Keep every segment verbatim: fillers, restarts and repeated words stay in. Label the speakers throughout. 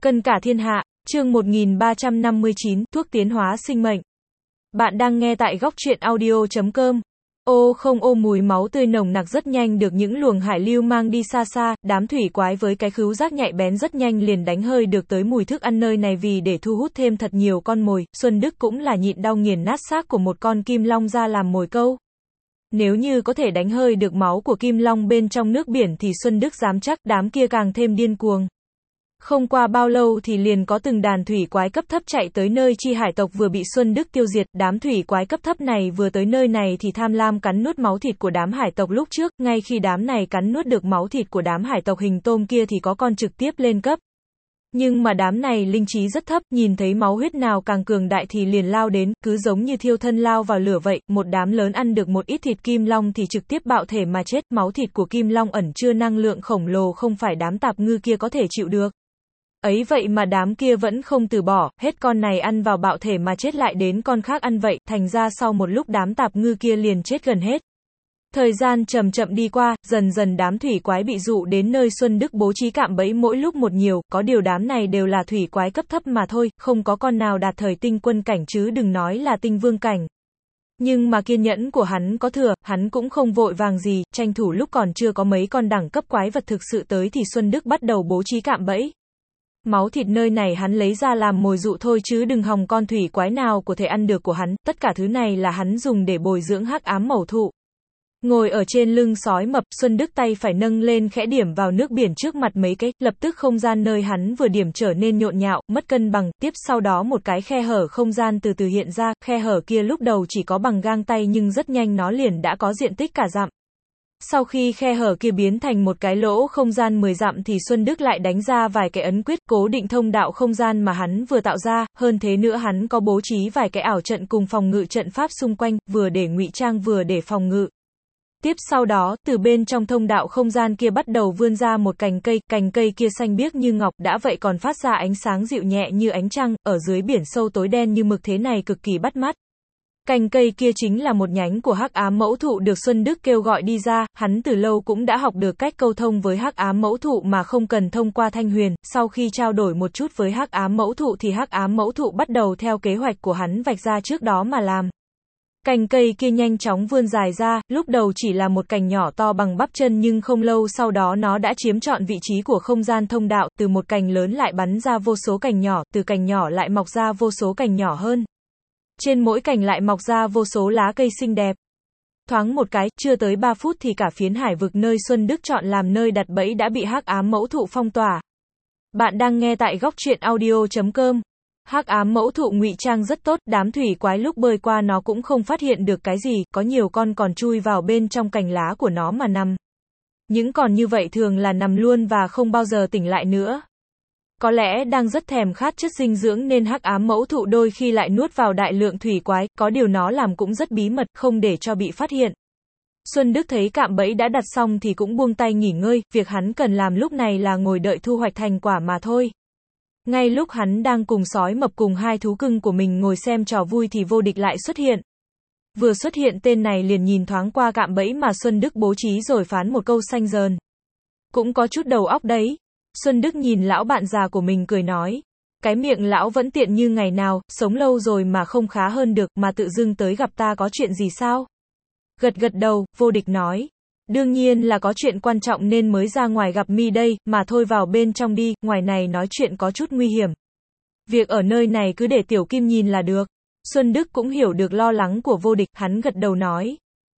Speaker 1: Cân cả thiên hạ, chương một nghìn ba trăm năm mươi chín, thuốc tiến hóa sinh mệnh. Bạn đang nghe tại góc truyện audio chấm com. Ô không ô mùi máu tươi nồng nặc rất nhanh được những luồng hải lưu mang đi xa xa, đám thủy quái với cái khứu giác nhạy bén rất nhanh liền đánh hơi được tới mùi thức ăn nơi này vì để thu hút thêm thật nhiều con mồi, Xuân Đức cũng là nhịn đau nghiền nát xác của một con kim long ra làm mồi câu. Nếu như có thể đánh hơi được máu của kim long bên trong nước biển thì Xuân Đức dám chắc đám kia càng thêm điên cuồng. Không qua bao lâu thì liền có từng đàn thủy quái cấp thấp chạy tới nơi chi hải tộc vừa bị Xuân Đức tiêu diệt, đám thủy quái cấp thấp này vừa tới nơi này thì tham lam cắn nuốt máu thịt của đám hải tộc lúc trước, ngay khi đám này cắn nuốt được máu thịt của đám hải tộc hình tôm kia thì có con trực tiếp lên cấp. Nhưng mà đám này linh trí rất thấp, nhìn thấy máu huyết nào càng cường đại thì liền lao đến, cứ giống như thiêu thân lao vào lửa vậy, một đám lớn ăn được một ít thịt kim long thì trực tiếp bạo thể mà chết, máu thịt của kim long ẩn chứa năng lượng khổng lồ không phải đám tạp ngư kia có thể chịu được. Ấy vậy mà đám kia vẫn không từ bỏ, hết con này ăn vào bạo thể mà chết lại đến con khác ăn vậy, thành ra sau một lúc đám tạp ngư kia liền chết gần hết. Thời gian chậm chậm đi qua, dần dần đám thủy quái bị dụ đến nơi Xuân Đức bố trí cạm bẫy mỗi lúc một nhiều, có điều đám này đều là thủy quái cấp thấp mà thôi, không có con nào đạt thời tinh quân cảnh chứ đừng nói là tinh vương cảnh. Nhưng mà kiên nhẫn của hắn có thừa, hắn cũng không vội vàng gì, tranh thủ lúc còn chưa có mấy con đẳng cấp quái vật thực sự tới thì Xuân Đức bắt đầu bố trí cạm bẫy. Máu thịt nơi này hắn lấy ra làm mồi dụ thôi chứ đừng hòng con thủy quái nào có thể ăn được của hắn, tất cả thứ này là hắn dùng để bồi dưỡng hắc ám mẩu thụ. Ngồi ở trên lưng sói mập, Xuân Đức tay phải nâng lên khẽ điểm vào nước biển trước mặt mấy cái, lập tức không gian nơi hắn vừa điểm trở nên nhộn nhạo, mất cân bằng, tiếp sau đó một cái khe hở không gian từ từ hiện ra, khe hở kia lúc đầu chỉ có bằng gang tay nhưng rất nhanh nó liền đã có diện tích cả dặm. Sau khi khe hở kia biến thành một cái lỗ không gian mười dặm thì Xuân Đức lại đánh ra vài cái ấn quyết cố định thông đạo không gian mà hắn vừa tạo ra, hơn thế nữa hắn có bố trí vài cái ảo trận cùng phòng ngự trận pháp xung quanh, vừa để ngụy trang vừa để phòng ngự. Tiếp sau đó, từ bên trong thông đạo không gian kia bắt đầu vươn ra một cành cây, cành cây kia xanh biếc như ngọc, đã vậy còn phát ra ánh sáng dịu nhẹ như ánh trăng, ở dưới biển sâu tối đen như mực thế này cực kỳ bắt mắt. Cành cây kia chính là một nhánh của hắc ám mẫu thụ được Xuân Đức kêu gọi đi ra, hắn từ lâu cũng đã học được cách câu thông với hắc ám mẫu thụ mà không cần thông qua thanh huyền, sau khi trao đổi một chút với hắc ám mẫu thụ thì hắc ám mẫu thụ bắt đầu theo kế hoạch của hắn vạch ra trước đó mà làm. Cành cây kia nhanh chóng vươn dài ra, lúc đầu chỉ là một cành nhỏ to bằng bắp chân nhưng không lâu sau đó nó đã chiếm trọn vị trí của không gian thông đạo, từ một cành lớn lại bắn ra vô số cành nhỏ, từ cành nhỏ lại mọc ra vô số cành nhỏ hơn. Trên mỗi cành lại mọc ra vô số lá cây xinh đẹp. Thoáng một cái, chưa tới ba phút thì cả phiến hải vực nơi Xuân Đức chọn làm nơi đặt bẫy đã bị hắc ám mẫu thụ phong tỏa. Bạn đang nghe tại góc truyện audio chấm com. Hắc ám mẫu thụ ngụy trang rất tốt, đám thủy quái lúc bơi qua nó cũng không phát hiện được cái gì, có nhiều con còn chui vào bên trong cành lá của nó mà nằm. Những con như vậy thường là nằm luôn và không bao giờ tỉnh lại nữa. Có lẽ đang rất thèm khát chất dinh dưỡng nên hắc ám mẫu thụ đôi khi lại nuốt vào đại lượng thủy quái, có điều nó làm cũng rất bí mật, không để cho bị phát hiện. Xuân Đức thấy cạm bẫy đã đặt xong thì cũng buông tay nghỉ ngơi, việc hắn cần làm lúc này là ngồi đợi thu hoạch thành quả mà thôi. Ngay lúc hắn đang cùng sói mập cùng hai thú cưng của mình ngồi xem trò vui thì vô địch lại xuất hiện. Vừa xuất hiện tên này liền nhìn thoáng qua cạm bẫy mà Xuân Đức bố trí rồi phán một câu xanh dờn. Cũng có chút đầu óc đấy. Xuân Đức nhìn lão bạn già của mình cười nói. Cái miệng lão vẫn tiện như ngày nào, sống lâu rồi mà không khá hơn được, mà tự dưng tới gặp ta có chuyện gì sao? Gật gật đầu, vô địch nói. Đương nhiên là có chuyện quan trọng nên mới ra ngoài gặp mi đây, mà thôi vào bên trong đi, ngoài này nói chuyện có chút nguy hiểm. Việc ở nơi này cứ để Tiểu Kim nhìn là được. Xuân Đức cũng hiểu được lo lắng của vô địch, hắn gật đầu nói.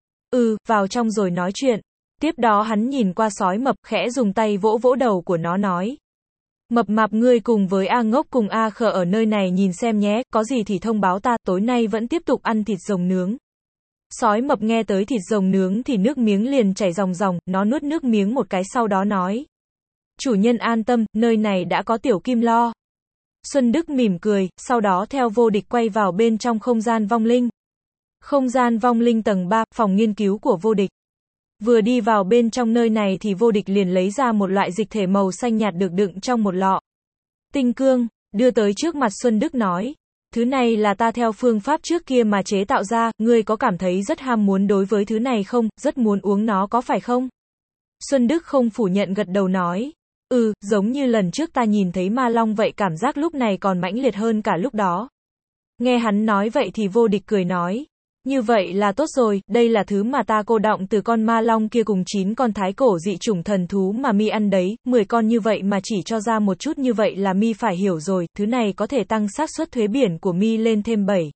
Speaker 1: Ừ, vào trong rồi nói chuyện. Tiếp đó hắn nhìn qua sói mập, khẽ dùng tay vỗ vỗ đầu của nó nói. Mập mạp ngươi cùng với A Ngốc cùng A Khờ ở nơi này nhìn xem nhé, có gì thì thông báo ta, tối nay vẫn tiếp tục ăn thịt rồng nướng. Sói mập nghe tới thịt rồng nướng thì nước miếng liền chảy ròng ròng, nó nuốt nước miếng một cái sau đó nói. Chủ nhân an tâm, nơi này đã có Tiểu Kim lo. Xuân Đức mỉm cười, sau đó theo vô địch quay vào bên trong không gian vong linh. Không gian vong linh tầng ba, phòng nghiên cứu của vô địch. Vừa đi vào bên trong nơi này thì vô địch liền lấy ra một loại dịch thể màu xanh nhạt được đựng trong một lọ. Tinh cương, đưa tới trước mặt Xuân Đức nói. Thứ này là ta theo phương pháp trước kia mà chế tạo ra, ngươi có cảm thấy rất ham muốn đối với thứ này không, rất muốn uống nó có phải không? Xuân Đức không phủ nhận gật đầu nói. Ừ, giống như lần trước ta nhìn thấy ma long vậy, cảm giác lúc này còn mãnh liệt hơn cả lúc đó. Nghe hắn nói vậy thì Vô Địch cười nói. Như vậy là tốt rồi, đây là thứ mà ta cô đọng từ con ma long kia cùng chín con thái cổ dị chủng thần thú mà mi ăn đấy, mười con như vậy mà chỉ cho ra một chút như vậy là mi phải hiểu rồi, thứ này có thể tăng xác suất thuế biển của mi lên thêm bảy.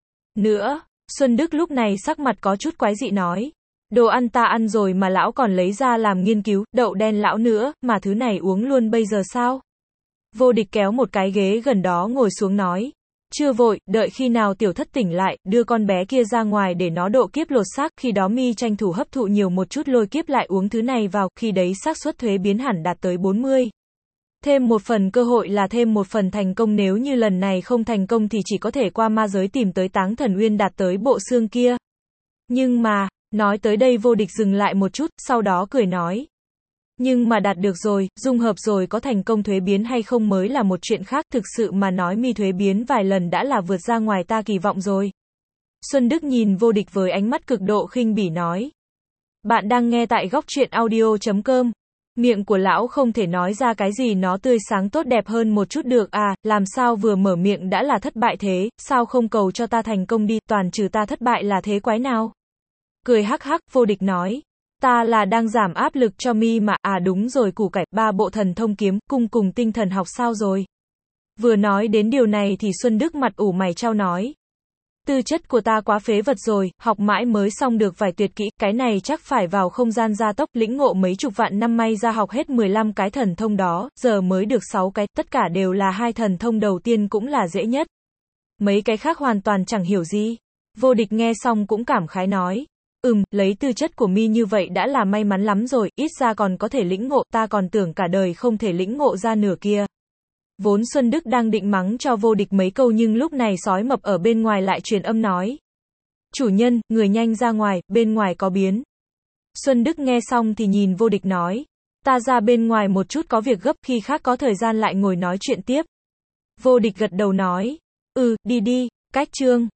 Speaker 1: Nữa, Xuân Đức lúc này sắc mặt có chút quái dị nói. Đồ ăn ta ăn rồi mà lão còn lấy ra làm nghiên cứu, đậu đen lão nữa, mà thứ này uống luôn bây giờ sao? Vô Địch kéo một cái ghế gần đó ngồi xuống nói. Chưa vội, đợi khi nào tiểu thất tỉnh lại, đưa con bé kia ra ngoài để nó độ kiếp lột xác, khi đó mi tranh thủ hấp thụ nhiều một chút lôi kiếp lại uống thứ này vào, khi đấy xác suất thuế biến hẳn đạt tới bốn mươi. Thêm một phần cơ hội là thêm một phần thành công, nếu như lần này không thành công thì chỉ có thể qua ma giới tìm tới Táng Thần Uyên đạt tới bộ xương kia. Nhưng mà, nói tới đây Vô Địch dừng lại một chút, sau đó cười nói. Nhưng mà đạt được rồi, dung hợp rồi có thành công thuế biến hay không mới là một chuyện khác, thực sự mà nói mi thuế biến vài lần đã là vượt ra ngoài ta kỳ vọng rồi. Xuân Đức nhìn Vô Địch với ánh mắt cực độ khinh bỉ nói. Bạn đang nghe tại góc truyện audio chấm com. Miệng của lão không thể nói ra cái gì nó tươi sáng tốt đẹp hơn một chút được à, làm sao vừa mở miệng đã là thất bại thế, sao không cầu cho ta thành công đi, toàn trừ ta thất bại là thế quái nào. Cười hắc hắc, Vô Địch nói. Ta là đang giảm áp lực cho mi mà, à đúng rồi, củ cải, ba bộ thần thông kiếm, cung cùng tinh thần học sao rồi. Vừa nói đến điều này thì Xuân Đức mặt ủ mày chau nói. Tư chất của ta quá phế vật rồi, học mãi mới xong được vài tuyệt kỹ, cái này chắc phải vào không gian gia tốc, lĩnh ngộ mấy chục vạn năm may ra học hết mười lăm cái thần thông đó, giờ mới được sáu cái, tất cả đều là hai thần thông đầu tiên cũng là dễ nhất. Mấy cái khác hoàn toàn chẳng hiểu gì. Vô Địch nghe xong cũng cảm khái nói. Ừm, lấy tư chất của mi như vậy đã là may mắn lắm rồi, ít ra còn có thể lĩnh ngộ, ta còn tưởng cả đời không thể lĩnh ngộ ra nửa kia. Vốn Xuân Đức đang định mắng cho Vô Địch mấy câu nhưng lúc này sói mập ở bên ngoài lại truyền âm nói. Chủ nhân, người nhanh ra ngoài, bên ngoài có biến. Xuân Đức nghe xong thì nhìn Vô Địch nói. Ta ra bên ngoài một chút có việc gấp, khi khác có thời gian lại ngồi nói chuyện tiếp. Vô Địch gật đầu nói. Ừ, đi đi, cách chương.